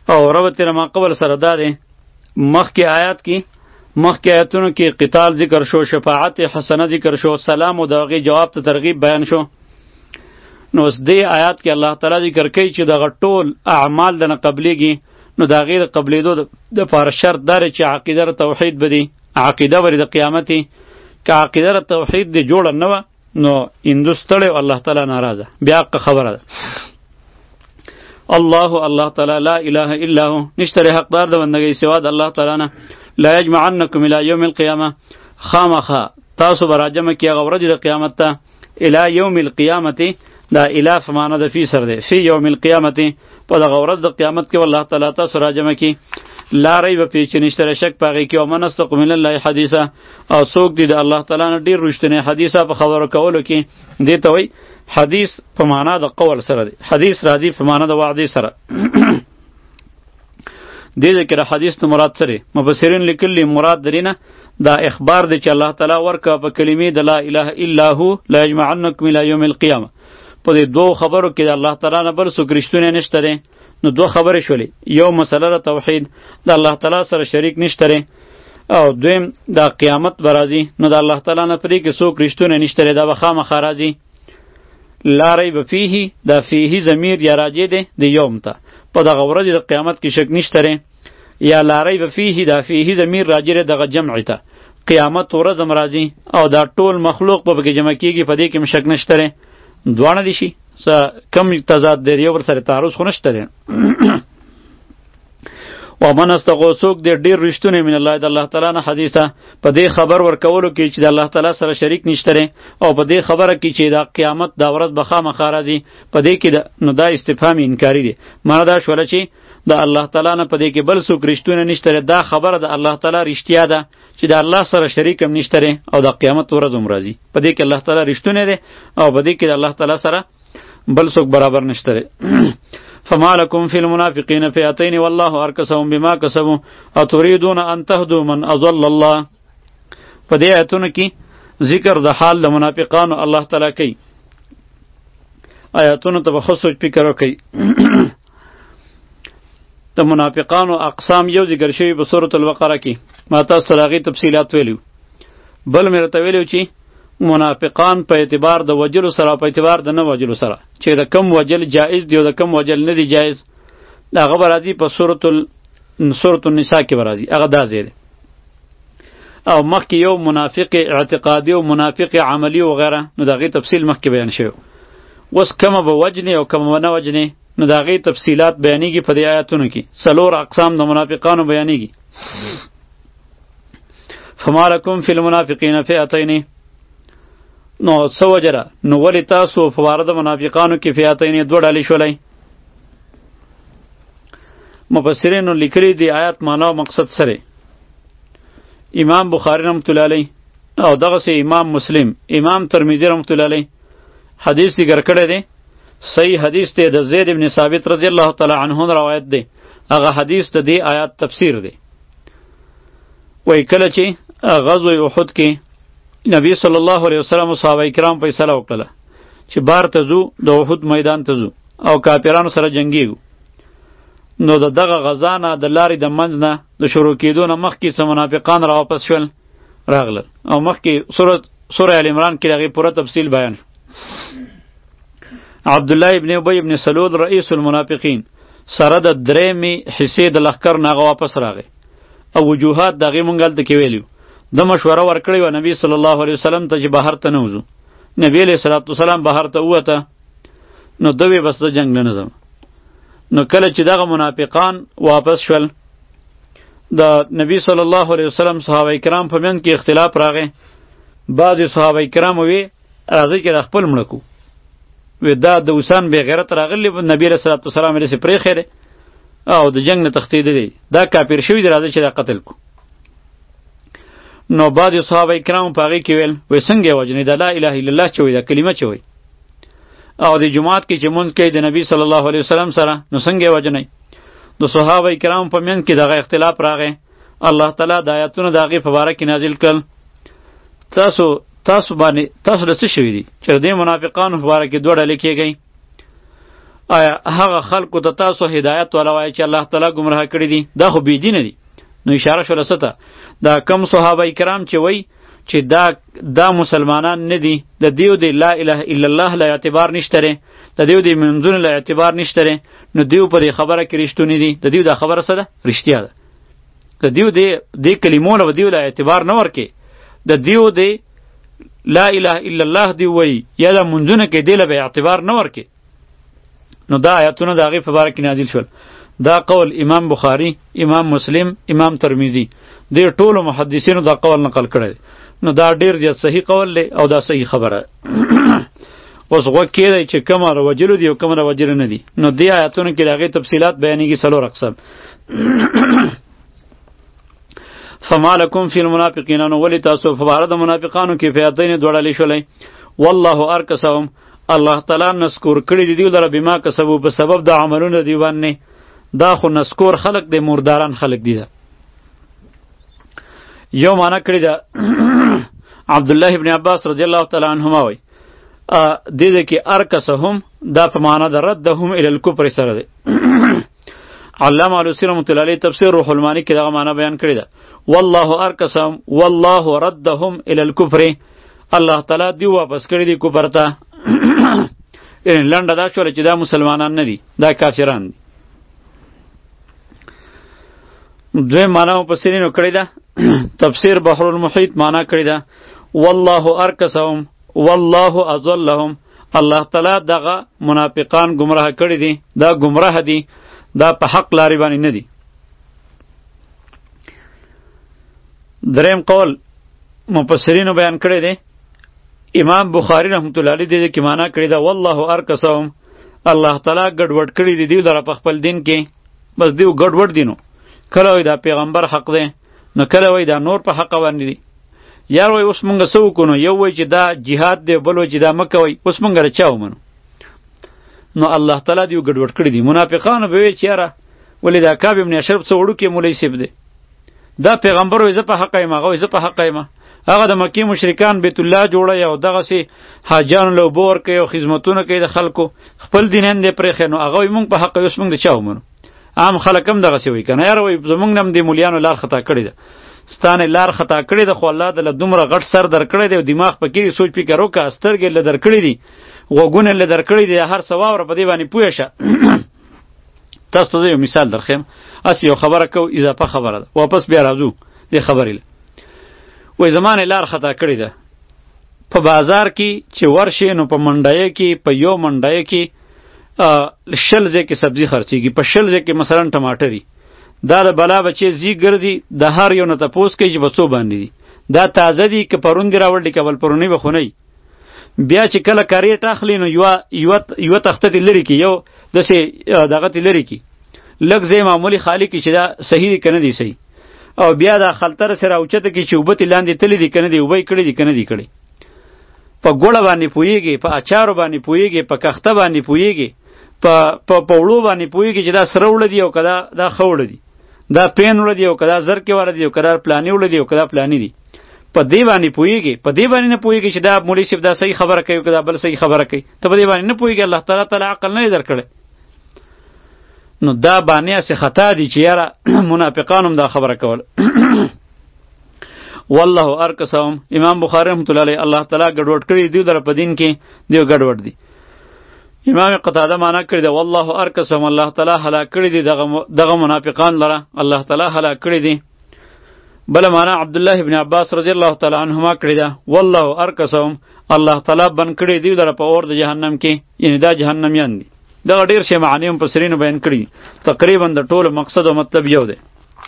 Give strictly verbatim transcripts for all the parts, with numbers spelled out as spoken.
او ربط ما قبل سره دا دی مخکې آیات کې مخکې آیاتونو کې قتال ذکر شو، شفاعت حسنه ذکر شو، سلام او د هغې جواب ته ترغیب بیان شو. نو اوس دې آیات کې الله تعالی ذکر کوي چې دغه ټول اعمال دنه قبلیږي، نو د هغې د قبلېدو دپاره شرط دا دی چې عقیده د توحید به دي، عقیده ورې د قیامتي. که عقیده د توحید دې جوړه نه وه نو هندو ستړی او الله تعالی ناراضه. بیا حق خبره ده. الله الله تعالی لا اله الا هو، نشته حقدار د بندګۍ سوا د الله تعالی نه. لا یجمعنکم الی یوم القیامه، خامخا تاسو به راجمع کړي هغه ورځ د قیامت ته. الی یوم القیامت دا الی په معنی د فی سر دی، فی یوم القیامت په دغه ورځ د قیامت کې الله تعالی تاسو راجمع کړي. لا ریب فیه چې نشته شک په هغې کې. ومن اصدق من الله حدیثا، او څوک دی د الله تعالی نه ډېر رښتینی حدیثه په خبرو کولو کې. دې ته وایي حدیث په معنا د قول سره دی، حدیث راځي په معنا د وعدې سره. دې ذکر حدیث ته مراد سره مفسرین لیکلی مراد درینه دا اخبار دی چې الله تعالی ورکا په کلمې د لا اله الا هو لا یجمعنکم الی یوم القیامه. په دې دوه خبرو کې د الله تعالی نه بل څوک رښتونی نشته دی. نو دوه خبرې شولې، یو مسله د توحید د الله تعالی سره شریک نشته دی، او دویم دا قیامت به راځي نو د الله تعالی نه پرې کې څوک رښتونی نشته دی، دا به خامخا راځي. لا ریب فیه دا فیه ضمیر یا راجع دی د یوم ته، په دغه ورځ د قیامت کې شک نشته دی. یا لا ریب فیه دا فیه ضمیر راجع دی دغه جمع ته، قیامت ورځ هم راځي او دا ټول مخلوق به پکې جمع کېږي، په دې کې هم شک نشته دی. دواړه دي شي کم تضاد دی، یو ورسره تعارض خو نشته دی. ومن استغو څوک دی ډېر رښتونی من الله د الله تعالی نه حدیثه، په دې خبر ورکولو کې چې د الله تعالی سره شریک نشته دی، او په دې خبره کې چې دا قیامت دا ورځ به خامخا راځي، په دې کې نو دا استفهام انکاري دی. معنا دا شوله چې د الله تعالی نه په دې کې بل څوک رښتونی نشته دی، دا خبره د الله تعالی رښتیا ده چې د الله سره شریک هم نشته دی او د قیامت ورځ هم راځي. په دې کې الله تعالی رښتونی دی او په دې کې د الله تعالی سره بل څوک برابر نشته دی. فما لكم في المنافقين فئتين والله اركسهم بما كسبوا اتريدون ان تهدوا من اضل الله. په دې آیتونو کې ذکر د حال د منافقانو الله تعالی کوي. آیتونو ته به خو سوچ فکر وکړئ. د منافقانو اقسام یو ذکر شوی په سورۃ البقره کې، ما تاسو سره هغې تفصیلات ویلو. بل مې راته ویلو چې منافقان په اعتبار د وجلو سره او په اعتبار د نه وجلو سره چې د کم وجل جایز دی او د کم وجل نه دی جایز، هغه به راځي په سورۃ سورۃ النساء کې به راځي، هغه دا ځای دی. او مخکې یو منافق اعتقادي او منافق عملی وغیره، نو د هغې تفصیل مخکې بیان شوی. اوس کومه به وجنې او کومه به نه وجنې، نو د هغې تفصیلات بیانېږي په دې آیاتونو کې. څلور اقسام د منافقانو بیانېږي. فما لکم فی المنافقین فئتین، نو څه وجه ده؟ نو ولې تاسو په باره د منافقانو کې فئتین دوه ډلې شولئ؟ مفسرینو لیکلي دی آیات معنا او مقصد سره. امام بخاری رحمت الله علیه او دغسې امام مسلم، امام ترمذی رحمت الله علیه حدیث ذکر کړی دی، صحیح حدیث دی، د زید بن ثابت رضی الله تعالی عنه روایت دی. هغه حدیث د دې آیات تفسیر دی. وای کله چې غزوه احد کې نبی صلی الله علیه وسلم او صحابه کرام فیصله وکړه چې بار ته ځو، د احد میدان ته ځو او کافرانو سره جنگیږو. نو د دغه غزا نه د لارې د منځ نه د شروع کېدو نه مخکې څه منافقان را واپس شول راغلل، او مخکې سوره سوره ال عمران کې هغې پوره تفصیل بیان شو. عبدالله ابن ابی ابن سلول رئیس المنافقین سره د درېمې حصې د لښکر نه هغه واپس راغی، او وجوهات د هغې مونږ هلته کې ویلي. د مشوره ورکړې وه نبي صلی الله علیه وسلم ته چې بهر ته نه وځو. نبي علیه صلات وسلام بهر ته ووته، نو ده وی بس د جنګ نه نه ځم. نو کله چې دغه منافقان واپس شول، د نبی صلی الله علیه وسلم صحابه کرام په منځ کې اختلاف راغی. بعضې صحابه کرام وی راځئ چې د خپل مړه کو، وی دا د اوسان بې غیرت راغلی، نبی علیه صلات وسلام یې پرېښی دی او د جنګ نه تښتېده دی، دا کافر شوي دی، راځئ چې دا قتل کو. نو بعضې صحابه کرام په هغې کې ویل وی څنګه یې وجنئ، دا لا اله الا الله چې وایي، دا کلمه چې وایي، او د جماعت کې چې مونځ کوي د نبی صلی الله علیه وسلم سره، نو څنګه یې وجنئ. د صحابه کرام په منځ کې دغه اختلاف راغی. الله تعالی د آیاتونو د هغې په باره کې نازل کړل. تاسو تاسو باندې تاسو له څه شوي دي چې د دې منافقانو په باره کې دوه ډلې کېږئ؟ آیا هغه خلکو ته تاسو هدایت ولا وایي چې الله تعالی گمراه کړی دي؟ دا خو بېدینه دي. نو اشاره شوله څه ته؟ دا کم صحابه کرام چې وایي چې دا دا مسلمانان نه دي، د دیو دی لا اله الا الله لا اعتبار نشته ری، د دیو دی منځونه لا اعتبار نشته ری، نو دیو پر خبره کې رښتونی دي. د دیو دا خبره څه ده؟ رښتیا ده. د دیو دی د کلمو له دیو لا اعتبار نه ورکې، د دیو دی لا اله الا الله دی وایي یا د منځونه کې دی له به اعتبار نه ورکې. نو دا آیاتونه د هغې په باره کې نازل شول. دا قول امام بخاری، امام مسلم، امام ترمذی دې ټولو محدثینو دا قول نقل کړی دی. نو دا ډیر زیات صحیح قول دی او دا صحیح خبره. اوس غوږ کېدی چې کومه روجلو دي او کومه روجلو نه دي. نو دې آیاتونو کې د هغې تفصیلات بیانېږي څلور اقسام. فما لکم فی المنافقین، نو ولې تاسو په باره د منافقانو کې فئتین دوه ډلې شولئ؟ والله ارکسهم، الله تعالی نسکور کړي دي دوی لره بما کسبو، په سبب د عملونو دوی باندې. دا خو نسکور خلق دی، مرداران خلق دی. ده یو معنا کړی ده عبدالله ابن عباس رضی الله تعالی عنهما وایي دې دې کې ارکسهم دا په معنا د ردهم الی الکفر سره دی. علامه علوسی رحمة الله علیه تفسیر روح المانی کې دغه معنا بیان کړی ده. والله ارکسهم والله ردهم الی الکفر، الله تعالی دی واپس کړی دی کفر ته. یعنی لنډه دا شوله چې دا مسلمانان نه دي، دا کافران دي. دوی معنا مفسرینو کړی ده. تفسیر بحر المحیط معنا کړی ده والله ارکسهم والله اضلهم، الله تعالی دغه منافقان گمراه کړی دي، دا گمراه دي، دا په حق لارې باندې نه دي. دریم قول مفسرینو بیان کړی دی. امام بخاری رحمت الله علیه دې کې معنا کړی ده والله ارکسهم، الله تعالی ګډوډ کړی دي دوی لره په خپل دین کې. بس دیو ګډوډ دي، نو کله وایي دا پیغمبر حق دی، نو کله وایي دا نور په حق باندې دي. یار وایي اوس مونږ څه وکړو؟ یو وایي چې دا جهاد دی، بل وایي چې دا مه کوئ. اوس مونږ له چا ومنو؟ نو الله تعالی دیو ګډوډ کړی دي. منافقانو به وایي چې یاره ولې دا کعب ابن اشرف څه وړوکی مولوي صاحب دی، دا پیغمبر وایي زه په حقه یم، هغه وایي زه په حقه یم. هغه د مکې مشرکان بیت الله جوړوي او دغسې حاجیانو له اوبه ورکوي او خدمتونه کوي د خلکو، خپل دین هم دی پرېښی. نو هغه وایي مونږ په حقه یو، اوس مونږ د چا ومنو؟ عام خلک هم دغسې وایي که نه. یاره وایي زمونږ نه هم دې مولیانو لار خطا کړې ده، ستانې لار خطا کړې ده، خو الله دله دومره غټ سر در کړی دی او دماغ پکې سوچ فکر وکړه، سترګې له در کړي دي، غوږونه له در کړي دي، هر څه واوره، په دې باندې پوه شه. تاسو ته زه یو مثال درښیم، هسې یو خبره کوو، اضافه خبره ده، واپس بیا راځو دې خبرې له. وایي زما نه لار خطا کړې ده، په بازار کې چې ورشې نو په منډیه کې، په یو منډیه کې شل ځای کې سبزي خرڅېږي، په شل ځای کې مثلا ټماټري. دا د بلا بچې زی ګرځي، د هر یو نه تپوس کوي چې په څو باندې دي، دا تازه دي که پرون دي راوړي که بل پرونی به خو نه وي. بیا چې کله کریټ اخلي نو یوه یوه تخته دې لرې کړي، یو داسې دغه دې لرې کړي، لږ ځای معمولي خالي کړي چې دا صحیح دي که نه دي صحیح، او بیا دا خلطه راسې راوچته کړي چې اوبه ترې لاندې تللي دي که نه دي، اوبه یې کړي دي که نه دي کړي. په ګوړه باندې پوهېږي، په اچارو باندې پوهېږي، په کښته باندې پوهېږي، په په وړو باندې پوهېږي چې دا سره وړه دي او که دا دا ښه وړه دي، دا پین وړه دي او که دا زرکې وړه دي او که دا پلاني وړه دي او که دا پلاني دي. په دې باندې پوهېږي، په دې باندې نه پوهېږي چې دا مولوي صاحب دا صحیح خبره کوي او که دا بل صحیح خبره کوي، ته په دې باندې نه پوهېږي. الله تعالی تعالی عقل نه دی درکړی. نو دا باندې هسې خطا دي چې یاره منافقان هم دا خبره کول. والله ارکسهم، امام بخاری رحمت الله علیه الله تعالی ګډوډ کړي دیو در په دین کې، دیو ګډوډ دي. امام قتاده معنا کړی دی والله ارکسهم، الله تعالی هلاک کړي دي دغه دغه منافقان لره، الله تعالی هلاک کړي دي. بل معنا عبدالله ابن عباس رضی الله تعالی عنهما کړی ده والله ارکسهم، الله تعالی بند کړي دیو در په اور د جهنم کې، یعنی دا جهنميان دي. دغه ډیر شی معنی هم مفسرینو بیان کړي، تقریبا د ټولو مقصد او مطلب یو دی.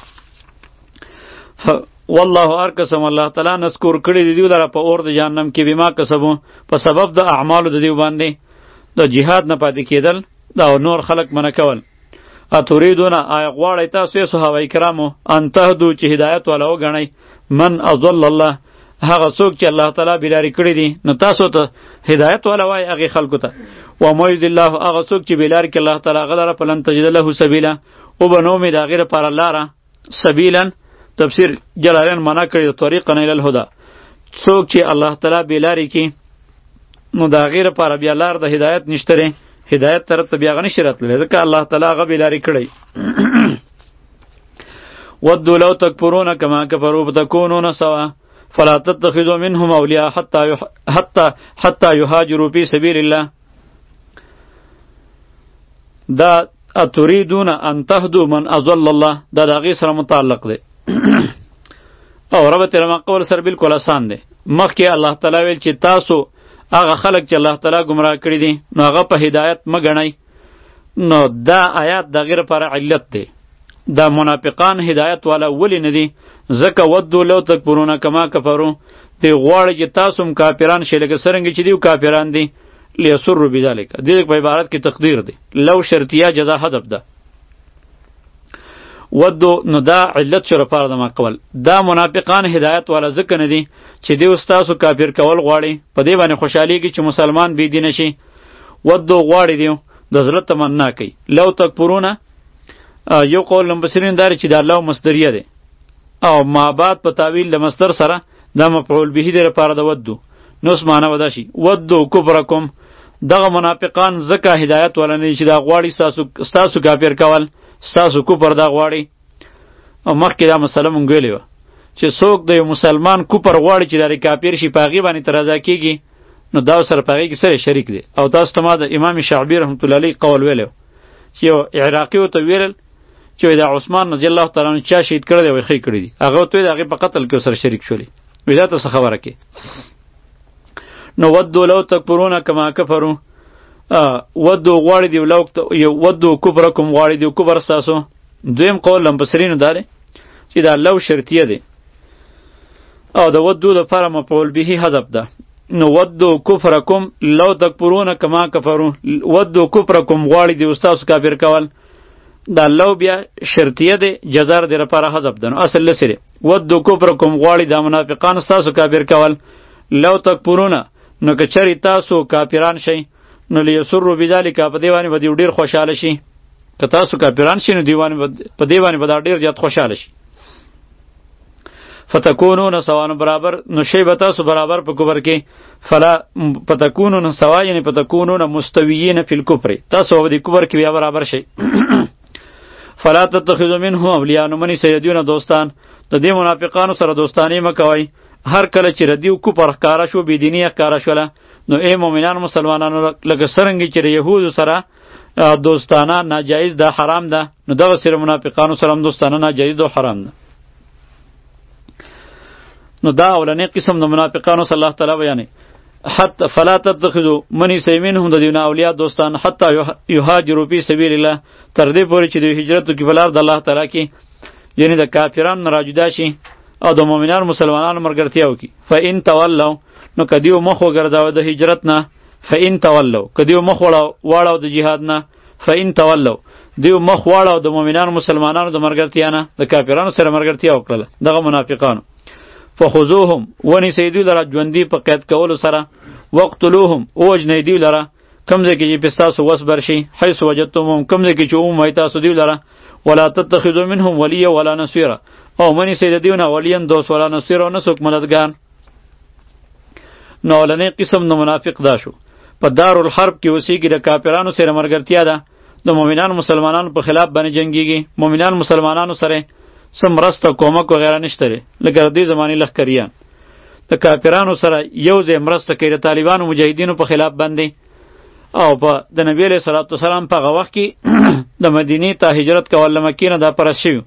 والله ارکسهم، الله تعالی نذکر کړي دی دیو لره په اور د جهنم کې، بما کسبو، په سبب د اعمالو د دیو باندې، د جهاد نه پاتې کېدل دا نور خلق منع کول. اتوریدون آیا غواړئ تاسو یې صحابه کرامو ان تهدو چې هدایت والا وګڼئ من اضل الله، هغه څوک چې الله تعالی بېلارې کړي دي، نو تاسو ته هدایت والا وایي هغې خلکو ته. وما یضل الله، هغه څوک چې بېلارې کړي الله تعالی هغه لره فلن تجد له سبیلا، وبه نومې د هغې لپاره لاره، سبیلا تفسیر جلالین معنا کړي د طریقا الی الهدی، څوک چې الله تعالی بېلارې کړي نو د هغې لپاره بیا لار د هدایت نشته دی، هدایت طرف ته بیا هغه نشي راتللی ځکه الله تعالی هغه بېلارې کړی. ودوا لو تکفرون کما کفروا فتکونون سوا فلا تتخذوا منهم اولیاء حتى حتى حتى يهاجروا في سبيل الله. دا اتريدون ان تهدوا من اضل الله دا د هغې سره متعلق دی او ربط رما قول سره بالکل آسان دی. مخکې الله تعالی ویل چې تاسو هغه خلک چې الله تعالی گمراه کړي دي نو هغه په هدایت مه ګڼئ. نو دا آیات د هغې لپاره علت دی. دا منافقان هدایت والا ولی نه دي ځکه ودو لو تکفرون کما کفروا دی غواړي چې تاسو هم کافران شئ لکه څرنګه چې دیو کافران دي. لیسروا بذلک دې په عبارت کې تقدیر دی. لو شرطیه جزا حذف ده. ودو نو دا علت شو لپاره د ما قول دا منافقان هدایت والا ځکه نه دي چې دیو تاسو کافر کول غواړي په دې باندې خوشحالېږي چې مسلمان بې دینه شي. ودو غواړي دیو د زړه تمنا کوي. لو تکفرون یو قول مفسرین داري چې دا لو مصدریه ده او ما بعد په تعویل د مصدر سره دا مفعول به دی لپاره د ودو. نو څه معنی ودا شي ودو کفرکم دغه منافقان ځکه هدایت ولا نه چې دا غواړي ستاسو ستاسو کافر کول ستاسو کفر دا غواړي. او مخکې دا مسله مونږ ویلې وه چې څوک د یو مسلمان کفر غواړي چې دا کافر شي په هغې باندې ترضا کېږي نو دا سره په هغې کې سره شریک دی. او تاسو ته ما د امام شعبي رحمت الله علیه قول ویلی چې یو عراقي ورته ویل چې دا عثمان رضی الله تعالی عنه چا شهید کړی دی او ښې کړي دي هغه ورته د هغې په قتل کې سره شریک شولي. وایي دا ته څه خبره کې. نو ودو لو تکفرون کما کفروا ودو غواړي دی لو یو ودو کفرکم غواړي دی کفر ستاسو. دویم قول لمبصرینو دا دی چې دا لو شرطیه دی او د ودو دپاره مفعول به حذف ده. نو ودو کفرکم لو تکفرون کما کفروا ودو کفرکم غواړي دی ستاسو کافر کول دا لو بیا شرطیه دی جزار دی لپاره حذف ده. نو اصل لسره ودو کفرکم غواړي دا منافقان ستاسو کافر کول. لو تکفرون نو که چری تاسو کافران شئ نو لیسروا بذلک په دې باندې به دوی ډېر خوشحاله شي. که تاسو کافران شئ نو په دې باندې به دا ډېر زیات خوشحاله شي. فتکونون سوا برابر نو شی به تاسو برابر په کفر کې فلا فتکونون سوا یعنی فتکونون مستویین فی الکفر تاسو به د کفر کې بیا برابر شئ. فلا تتخذوا منهم اولیاء نو منی سیدیون دوستان د دې منافقانو سره دوستانی مه کوئ. هر کله چې ردیو کفر ښکاره شو بېدیني یې ښکاره شوله نو ای مؤمنان مسلمانانو لکه څرنګه چې د یهودو سره دوستانه ناجایز ده حرام ده نو دغه سره منافقانو سره هم دوستانه ناجایز ده او حرام ده. نو دا اولنی قسم د منافقانو صلی الله تعالی بیانې حتی فلا تتخذوا منی سی منهم د دیونه اولیاء دوستان حتی یهاجروا فی سبیل الله تر دې پورې چې دوی هجرت وکړي په لار د الله تعالی کې یعنی د کافرانو نه راجدا شي او د مؤمنانو مسلمانانو مرګرتیا وکړي. فإن تولوا نو کدیو مخ وګرځاوه د هجرت نه فإن تولوا کدیو مخ واړو د جهاد نه فإن تولوا دیو مخ واړو د مؤمنانو مسلمانانو د مرګرتیا نه د کافرانو سره مرګرتیا وکړله دغه منافقانو. فخذوهم ونیسئ دوی لره ژوندي په قید کولو سره وقتلوهم ووژنئ دوی لره کوم ځای کې چې پې ستاسو وس بر شي حیث وجدتموهم کوم ځای کې چې ومومئ تاسو دوی لره. ولا تتخذوا منهم ولیا ولا نصیرا او منی سید دیونه ولین دوست ولا نصیر او نسوک مددگار. نو اولنی قسم د منافق دا شو په دارالحرب کې اوسیږي د کافرانو سره مرګرتیا ده د مؤمنانو مسلمانانو په خلاف باندې جنگیږي. مؤمنان مسلمانانو سره سم مرسته کومک وغیره نشته لکه د دې زمانې لښکریان د کافرانو سره یو ځای مرسته کوي د طالبانو مجاهدینو په خلاف باندې. او په د نبی علیه صلوات وسلام په هغه وخت کې د مدینې ته هجرت کول له مکې نه دا پرست شوي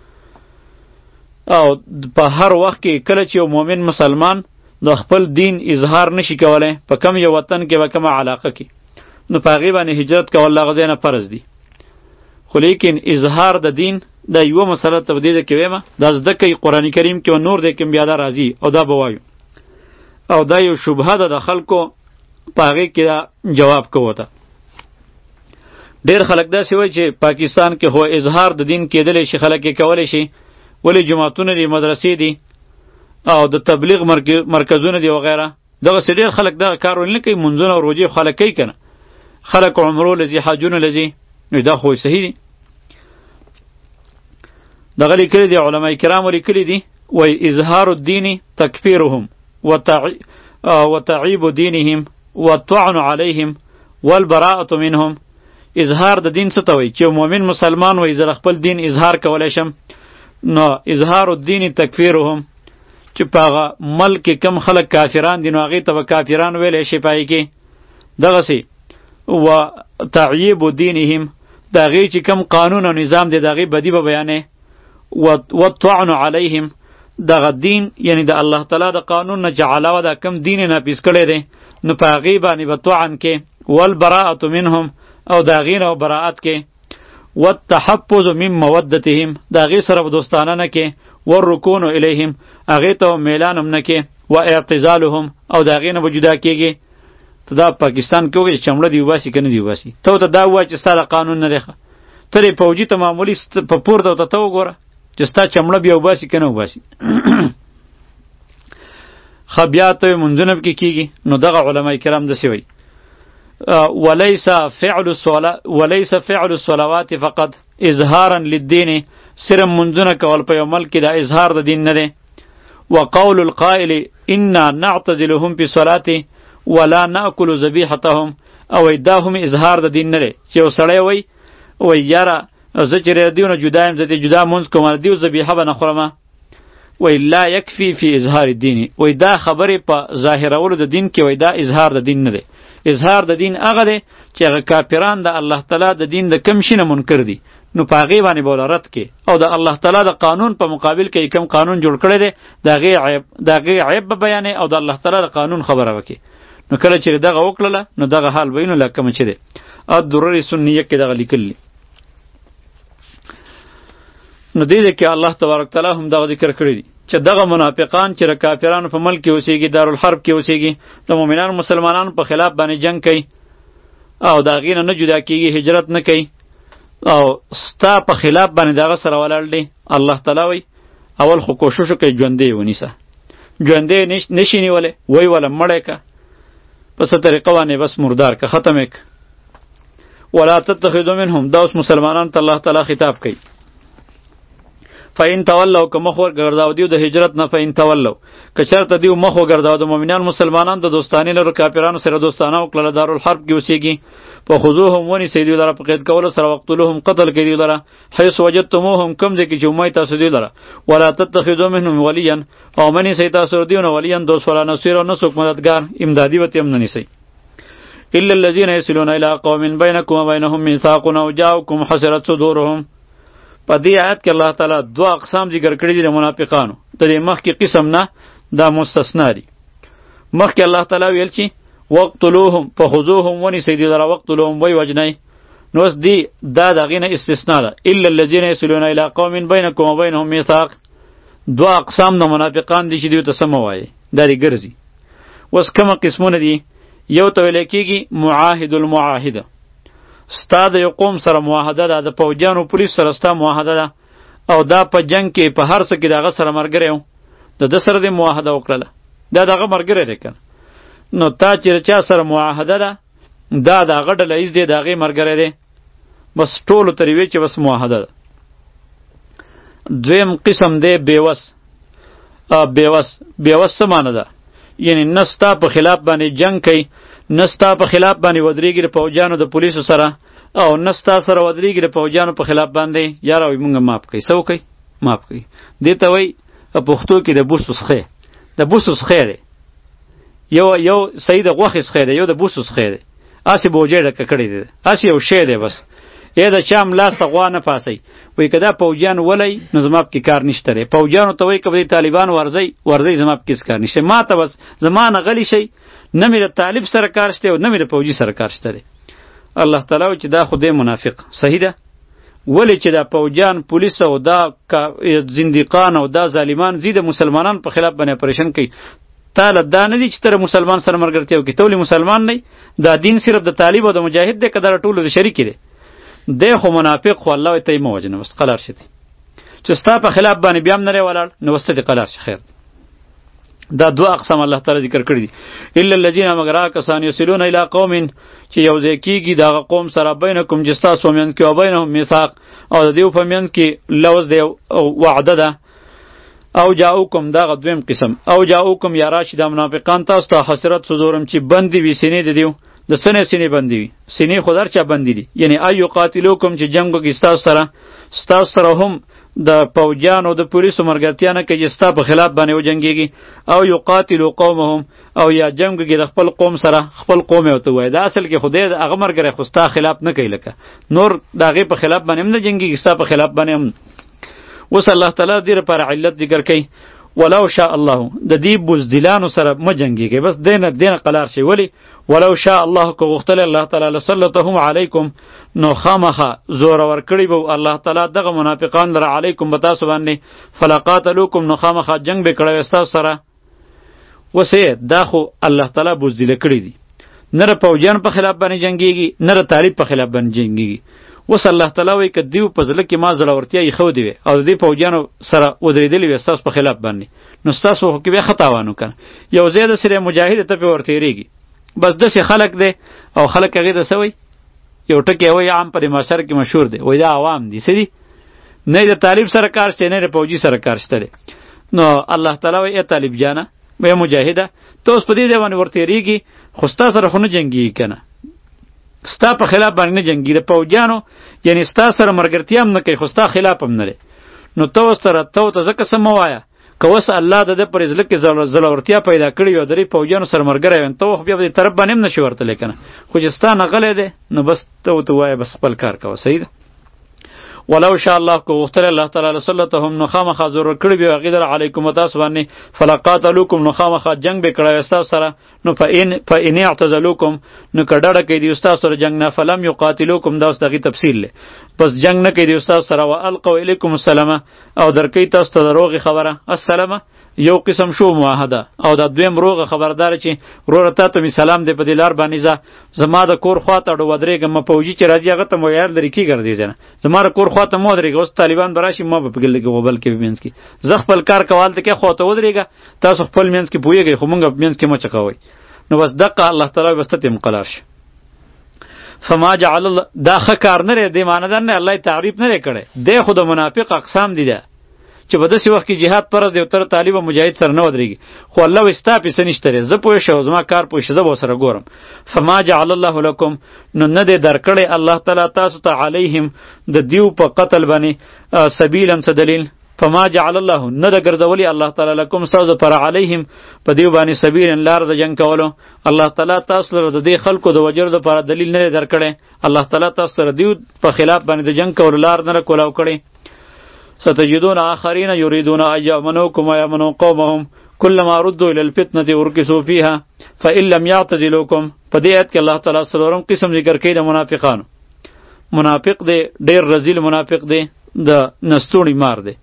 او په هر وخت کې کله چې یو مؤمن مسلمان د خپل دین اظهار نشي کولی په کم یو وطن کې به کومه علاقه کې نو په هغې باندې هجرت کول له هغه ځای نه فرض دي. خو لیکن اظهار د دین دا یوه مسله ته په دې ځای کې ویمه دا زده کوي قرآن کریم کې و نور دی کې بیا دا راځي او دا به وایو او دا یو شبهه ده د خلکو په هغې کې دا جواب کوو ته. ډېر خلک داسې وایي چې پاکستان کې خو اظهار د دین کېدلی شي خلک یې کولی شي ولی جماعتونه دي مدرسې دي او د تبلیغ مرکزونه دي وغیره دغسې ډېر خلک دغه کار ولې نه کوي. منځونه او روژې خلک کوي که نه خلک عمرو لځي حجونه لځي نو دا خو صحیح دي. دغه لیکلي دي علما کرامو لیکلي دي وایي اظهار الدین تکفیرهم وتعیب دینهم والطعن علیهم والبراءة منهم اظهار د دین څه ته وایي چې مؤمن مسلمان وایي زه خپل دین اظهار کولی شم نو اظهار الدین تکفیرهم چې په هغه ملک کې کم خلک کافران دي نو هغې ته به کافران ویلی شي په هغې کې دغسې و تعییب دینهم د هغې چې کم قانون او نظام دی د هغې بدي به بیانې والطعن علیهم دغه دین یعنی د الله تعالی د قانون نه چې علاوه دا کم دین یې ناپیس کړی دی نو په هغې باندې به طعن کې والبراءة منهم او د هغې نه براءت کې والتحفظ من مودتهم د هغې سره به دوستانه نه کې والرکون الیهم هغې ته میلان هم نه کې و اعتزالهم او د هغې نه به جدا کېږي ته دا پاکستان کې وګورې چې چمړه دې وباسي که نه دې وباسي ته ورته دا ووایه چې ستا د قانون نه دی ښه ته دې پوجي ته معمولي په پورته ورته ته وګوره چې ستا چمړه بیا وباسي که نه وباسي ښه بیا ته منځونه پکې کېږي نو دغه علما کرام داسې وایي وليس فعل الصلاة وليس فعل الصلوات فقط اظهارا للدين سرم منځونه کول په یو ملک کې دا اظهار د دین نه دی وقول القائل انا نعتزلهم في صلاته ولا ناكل ذبيحتهم او دا هم اظهار د دین نه دی چې یو سړی وایي وایي یاره زه چې له دیونه جدا یم زه دې جدا مونځ کوم دیو ذبیحه به نه خورمه وایي لا یکفي فی اظهار الدین وایي دا خبرې په ظاهرولو د دین کې وایي دا اظهار د دین نه دی اظهار د دین هغه دی چې هغه کافران د الله تعالی د دین د کم شي نه منکر دي نو په هغې باندې به رد کې او د الله تعالی د قانون په مقابل کې کم قانون جوړ کړی دی د هغې عیب د هغې عیب به بیانې او د الله تعالی د قانون خبره وکړي نو کله چې دغه وکړله نو دغه حال به وي نو لکه کومه چې دی الدرر سنیه کې دغه لیکلي نو دې کې الله تبارک تعالی هم دغه ذکر کړی دی چې دغه منافقان چې د کافرانو په ملک کې اوسېږي دارالحرب کې اوسېږي د مؤمنانو مسلمانانو په خلاف باندې جنگ کوي او د هغې نه نه جدا کېږي هجرت نه کوي او ستا په خلاف باندې دغه سره ولاړ دی الله تعالی وایي اول خو کوشش وکړئ ژوندی یې ونیسه ژوندی یې نشي نیولی وی وله مړی که په څه طریقه باندې بس مردار که ختم یې که ولا تتخذوا منهم دا اوس مسلمانانو ته الله تعالی خطاب کوي فإن تولوا که مخ ورګرځاو دیو د هجرت نه فإن تولوا که چېرته دیو مخ وګرځاو د مؤمنان مسلمانان د دوستانې لرو کافرانو سره دوستانه وکړله دارالحرب کې اوسېږي فخذوهم ونیسئ دوی لره په قید کولو سره وقتلوهم قتل کړئ دوی لره حیث وجدتموهم کوم ځای کې چې ومئ تاسو دوی لره ولا تتخذوا منهم ولیا او مه نیسئ تاسو دیو نه ولیا دوست ولا نصیر او نه څوک مددګار امدادي ورته هم نه نیسئ الا الذین یصلون الی قوم بینکم وبینهم میثاق او جاءکم حسرت صدورهم په دې آیت کې الله تعالی دوه اقسام ذکر کړي دي د منافقانو د دې مخکې قسم نه دا مستثنا دي مخکې الله تعالی ویل چې وقتلوهم فخذوهم ونیسئ دوی لره وقتلوهم وی وجنئ نو اوس دی دا د هغې نه استثنا ده الا الذین یصلون الی قوم بینکم وبینهم میثاق دوه اقسام د منافقان دي چې دوی ته څه مه وایئ دا دې ګرځي اوس کومه قسمونه دي یو ته ویلی کېږي معاهد المعاهده ستا د یو قوم سره معاهده ده د پوجیانو پولیس سره ستا معاهده ده او دا په جنگ کې په هر څه کې د هغه سره ملګری و د ده سره دې معاهده وکړله دا د هغه ملګری دی که نو تا چې چا سره معاهده ده دا د هغه ډله ایز دی د هغې ملګری دی بس ټولو ترې وی چې بس معاهده ده دویم قسم دی بیوس بیوس بیوس څه معنی ده یعنی نه ستا په خلاف باندې جنگ کوي نه ستا په خلاف باندې ودرېږي د پوجیانو د پولیسو سره او نه ستا سره ودرېږي د پوجیانو په خلاف باندې یاره وایي مونږ معاف کوي څه وکوئ معاف کوي دې ته وایي په پښتو کې د بوسو سخی د بوسو سخی دی یو یو صحیح د غوښې سخی دی یو د بوسو سخی دی هسې بوجۍ ډکه کړې دی هسې یو شی دی بس یا د چا ملاس ته غوا نه پاسئ وایي که دا پوجیان ولی نو زما پکې کار نشته دی پوجیانو ته وایي که به طالبان ورځئ ورځئ زما پکې هېڅ کار نشته ما ته بس زما نه غلی شئ نه مې د طالب سره کار شته او نه مې د پوجي سره کار شته دی الله تعالی وایي چې دا خو دی منافق صحیح ده ولې چې دا پوجیان پولیس او دا زندیقان او دا ظالمان زی د مسلمانانو په خلاف باندې اپریشن کوي تا له دا نه دی چې ته مسلمان سره ملګرتیا وکړې ته ولې مسلمان نه دا دین صرف د طالب او د مجاهد دی که دا ټولو د شریک دی دی خو منافق خو الله وایي ته یې مه وژنه بس قلار شي چې ستا په خلاف باندې بیا هم نه ولاړ نو بس ته دې قلار شي خیر دا دوه اقسام الله تعالی ذکر کړی دي الا الذين مگر هغه کسان یصلون الی قوم چې یو ځای کېږي د هغه قوم سره بینکم چې ستاسو په منځ کې او بینهم میثاق او د دیو په منځ کې لوز دی وعده ده او جاؤکم دغه دویم قسم او جاؤکم یا راشي د منافقان تاسو ته حسرت صدورم چې بندي وي سینې د دیو د سنې سینې بندې وي سینې خو در چا بندې دي یعنی ای یقاتلوکم چې جنګ وکړي ستاسو سره ستاسو سره هم د پوجانو د پولیسو مرګرتیا نه کوي چې ستا په خلاف باندې وجنګېږي او یقاتلو قومهم او یا جنګ وکړي د خپل قوم سره خپل قوم یې ورته ووایي دا اصل کې خدای د هغه مرګری خو ستا خلاف نه کوي لکه نور د هغې په خلاف باندې هم نه جنګېږي ستا په خلاف باندې هم اوس الله تعالی دې لپاره علت ذکر کوي ولو شاء الله د دې بزدلانو سره مه جنګېږئ بس دینه دینه قلار شي ولی ولو شاء الله که غوښتلی الله تعالی لسلطهم علیکم نو خامخه زورور کړي به الله تعالی دغه منافقان لره علیکم به تاسو باندې فلقاتلوکم نو خامخه جنګ به کړی ستاسو سره اوس دا خو الله تعالی بزدله کړي دي نه د پوجیان په خلاف باندې جنګېږي نه د طالب په خلاف باندې جنګېږي اوس الله تعالی وایي که دیو په زړه کې ما زړورتیا ایښودې وې او د دې پوجیانو سره ودرېدلې وې ستاسو په خلاف باندې نو ستاسو خو کې بیا ښه تاوان وکړه یو ځای د سره مجاهد ته پې ورتېرېږي بس داسې خلک دی او خلک هغې ته څه وایي یو ټکی وایي عام په دې معاشره کې مشهور دی وایي دا عوام دي څه دي نه د طالب سره کار شته نه د پوجي سره کار شته دی نو الله تعالی وایي ای طالب جانه وایي مجاهده ته اوس په دې ځای باندې ورتېرېږي خو ستا سره خو نه جنګېږي که نه ستا په خلاف باندې نه جنګي د پوجانو یعنی ستا سره مرګرتیا هم نه کوي خو ستا خلاف هم نه دی نو ته اوس سره ته ورته ځکه څه مه وایه که اوس الله د ده پر زړه کې زړورتیا پیدا کړې وي او د دې پوجانو سره ملګری وي نو ته خو بیا په دې طرف باندې هم نشي ورتلی که نه خو چې ستا نه غلی دی نو بس ته ورته ووایه بس خپل کار کوه صحیح ده ولو شاء الله که غوښتلی الله تعالی لسلطهم نو خامخا ضرور کړي به هغې در علیکم و تاسو باندې فلقاتلوکم نو خامخا جنګ به کړی وی ستاسو سره نو فإن اعتزلوکم نو که ډډه کوي دوی ستاسو سره جنګ نه فلم یقاتلوکم دا اوس د هغې تفصیل دی بس جنګ نه کوي دوی ستاسو سره والقوا الیکم السلامه او درکوي تاسو ته د روغې خبره السلامه یو قسم شو معاهده او دا دویم روغه خبردار چې وروره تا ته مې سلام دی په دې لار باندې ځه زما د کور خوا ته ودرېږه مه پوجي چې راځي هغه ته مو یار لرې کېږه دې ځای نه زما د کور خوا ته مه ودرېږه اوس طالبان به راشي ما به په ګلې کې غوبل کې په منځ کې زه خپل کار کوه هلته کې خوا ته ودرېږه تاسو خپل منځ کې پوهېږئ خو مونږ په منځ کې مه چکوئ نو بس دقه الله تعالی بس ته ترې مقلار شي فما جعل الله دا ښه کار نه دی دې معنی نه الله یې تعریف نه دی کړی دی خو د منافق اقسام دي ده چې په داسې وخت کې جهاد فرض دی او تر طالب او مجاهد سره نه ودرېږي خو الله وایي ستا پیسه نشته دی زه پوه شه او زما کار پوه شه زه به ورسره ګورم فما جعل الله لکم نو نه دی درکړی الله تعالی تاسو ته علیهم د دیو په قتل باندې سبیلا څه دلیل فما جعل الله نه ده ګرځولی الله تعالی لکم ستاسو پر علیهم په دیو باندې سبیلا لار د جنګ کولو الله تعالی تاسو لره د دې خلکو د وجر دپاره دلیل نه دی درکړی الله تعالی تاسو سره دیو په خلاف باندې د جنګ کولو لار نه کولاو کړی ستجدون آخرین یریدون ان یامنوکم و یامنوا قومهم کلما ردوا الی الفتنة ارکسوا فیها فإن لم یعتزلوکم په دې آیت کې الله تعالی څلورم قسم ذکر کوي د منافقانو منافق دی ډیر رذیل منافق دی د نستوڼي مار دی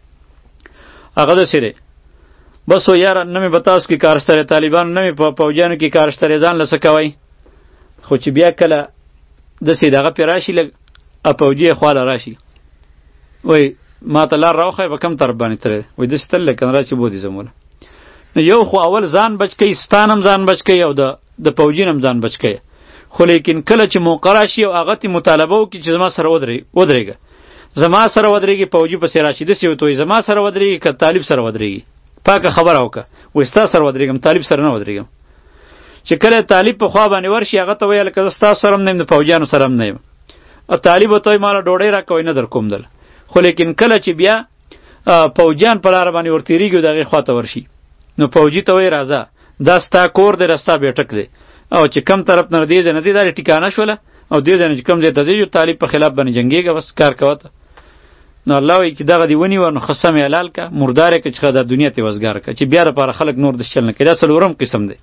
هغه داسې دی بس و یاره نه مې په تاسو کې کار شته طالبانو نه مې په پوجانو کې کار شته ځان له څه کوئ خو چې بیا کله داسې دغه پې راشي لږ پوجي یې خواله راشي وایي ما ته لار راوښیه په کم طرف باندې تللی وایي داسې تللی که نه را چې بودې زموله نو یو خو اول ځان بچ کوي ستان هم ځان بچ کوي او د د پوجین هم ځان بچ کوي خو لیکن کله چې موقع راشي او هغه تې مطالبه وکړي چې زما سره ودرېږه زما سره ودرېږي پوجي پسې راشي داسې ورته وایي زما سره ودرېږي که طالب سره ودرېږي پاکه خبره وکړه وایي ستا سره ودرېږم طالب سره نه ودرېږم چې کله طالب په خوا باندې ورشي هغه ته وایي هلکه زه ستاسو سره هم نه یم د پوجیانو سره هم نه یم او طالب ورته وایي ماله ډوډۍ راکوئ نه در کوم دله خو لیکن کله چې بیا پوجیان په لاره باندې ورتېرېږي او د هغې خوا ته ورشي نو پوجي ته وایي راځه دا ستا کور دی دا ستا بیټک دی او چې کم طرف نه دې ځای نه ځې دا دې ټیکانه شوله او دې ځای نه چې کم ځای ته ځې طالب په خلاف باندې جنګېږه بس کار کوه ته نو الله وایي چې دغه دې ونیوه نو ښه سم یې حلال کړه مردار یې کړه چې ښه دا دنیا ترې وزګاره کړه چې بیا دپاره خلک نور داسې چل نه کوي دا څلورم قسم دی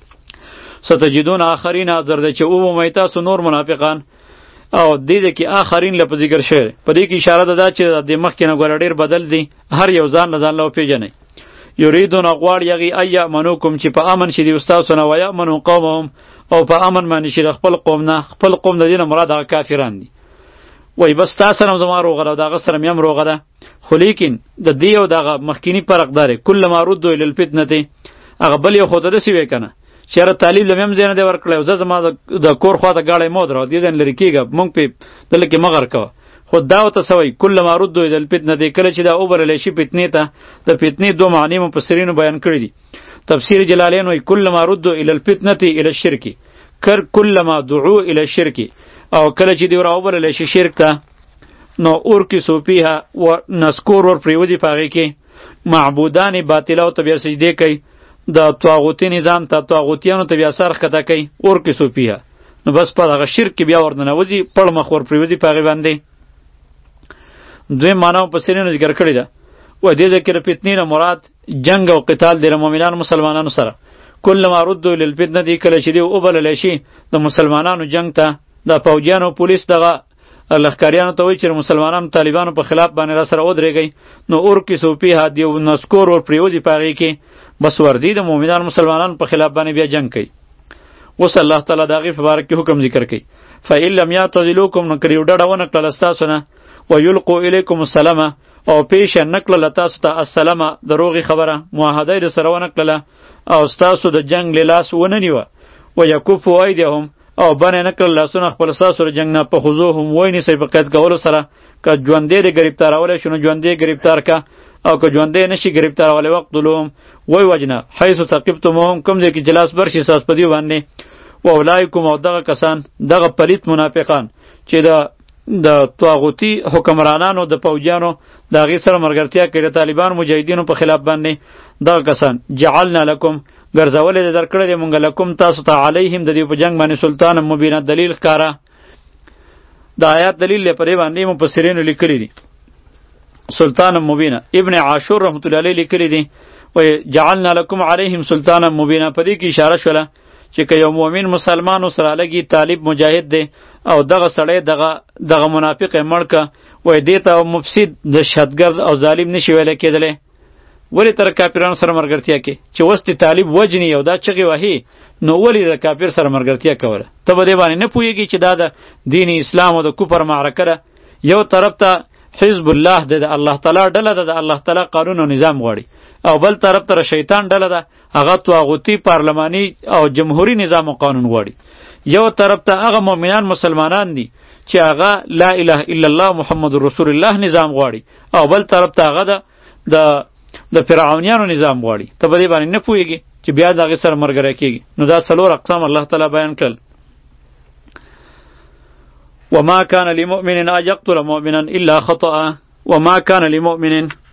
ستجدون آخرین حاضر دی چې ومومئ تاسو نور منافقان او دې دې کې آخرین لپاره ذکر شوی په دې کې اشاره ده دا چې د مخکې نه ګوره ډېر بدل دی هر یو ځان له ځان له وپېژنئ یریدون غواړي هغې ان یامنوکم چې په امن شي دي ستاسو نه ویامنوا قومهم او په امن باندې شي د خپل قوم نه خپل قوم د دې نه مراد هغه کافران دي وایي بس تا سره هم زما روغه ده او د هغه سره مې هم روغه ده خو لیکن د دې او دغه مخکیني فرق دا دی کلما ردوا الی الفتنة هغه بل یو خو ته داسې وی که نه چې یاره طالب له مې هم ځای نه دی ورکړی او زه زما د کور خوا ته ګاډی مه ودروه دې ځای نه لرې کېږه مونږ پې دله کې مه غر کوه خو دا ورته څه وایي کلما ردوا الی الفتنة کله چې دا وبللی شي فتنې ته د فتنې دوه معنی مفسرینو بیان کړي دي تفسیر جلالین وایي کلما ردوا الی الفتنة الی الشرک کر کلما دعو الی الشرک او کله چې دی راوبلل شي شرک ته نو اور کی سوپیها و نسکور ور پریودی پاغي کې معبودان باطله او تبیا سجده کوي د طاغوتی نظام ته طاغوتیانو ته بیا سرخ کته کوي اور کی سوپیها نو بس په هغه شرک کې بیا ورننه وځي پړ مخ ور پریودی پاغي باندې. دوی مانو په سرینو ذکر کړی ده و دې ذکر فتنې مراد جنگ او قتال د مؤمنانو مسلمانانو سره کله ردو للفتنه دی کله چې دی او بلل شي د مسلمانانو جنگ ته د فوجیانو پولیس دغه لخکاریانو ته وایي چې مسلمانانو طالبانو په خلاف باندې را سره ودرېږئ نو اور کې سوپی هادي او نسکور ور پریوزي پاغي کې بس ورځي د مؤمنانو مسلمانانو په خلاف باندې بیا جنگ کوي. وس الله تعالی دغه مبارک کې حکم ذکر کوي فإن لم يعتزلوكم نو کړي وډړه ونه کړل تاسو نه ويلقوا الیکم السلام او پیش نکړل تاسو ته السلام دروغي خبره معاهده در سره ونه کړل او تاسو د جنگ لاس ونه نیو ويكفوا ايديهم او باندې نکړل لاسونه خپل ساسو جنگ نه په خضوهم وای نه سی په قید کولو سره که ژوندې د گرفتارول شنو ژوندې گرفتار کا او که ژوندې نشي گرفتارول وخت دلوم وای وجنه حيث ثقفتمهم کوم دې کې جلاس برشي ساس پدی باندې و اولایکم او دغه کسان دغه پلیت منافقان چې د د طاغوتی حکمرانانو د پوجانو د غي سره مرګرتیا کوي طالبان مجاهدینو په خلاف باندې دغه کسان جعلنا لكم ګرځولې د درکړې د مونږ لکم تاسو ته علیهم د دې په جنگ باندې سلطان مبین دلیل ښکارا د آیات دلیل لپاره باندې مفسرین لیکلي دي سلطان مبین ابن عاشور رحمت الله علیه لیکلي دي و جعلنا لكم علیهم سلطان مبین په دې کې اشاره شوله چې که یو مؤمن مسلمان سره لګي طالب مجاهد دی او دغه سړی دغه دغه منافق مړکه وای دی ته مفسد د شهادتګرد او ظالم نشي ویل کېدلی ولی تر کافرانو سره مرګرتیا کې چې وستی طالب وجنی او دا چغي وهي نو ولی د کافر سره مرګرتیا کوله ته به دی باندې نه پوهیږي چې دا د دین اسلام او د کفر معرکه ده یو طرف ته حزب الله د الله تعالی ډله ده د الله تعالی قانون او نظام غواړي او بل طرف ته شیطان ډله ده هغه طاغوتی پارلمانی او جمهوری نظام او قانون غواړي یو طرف ته هغه مؤمنان مسلمانان دي چې هغه لا اله الا الله محمد رسول الله نظام غواړي او بل طرف ته هغه د د فرعونیانو نظام غواړي ته به دې باندې نه پوهیږي چې بیا دغه سره مرګره کیږي نو دا څلور اقسام الله تعالی بیان کړل وما كان لمؤمن ان يقتل مؤمنا الا خطأ وما كان لمؤمن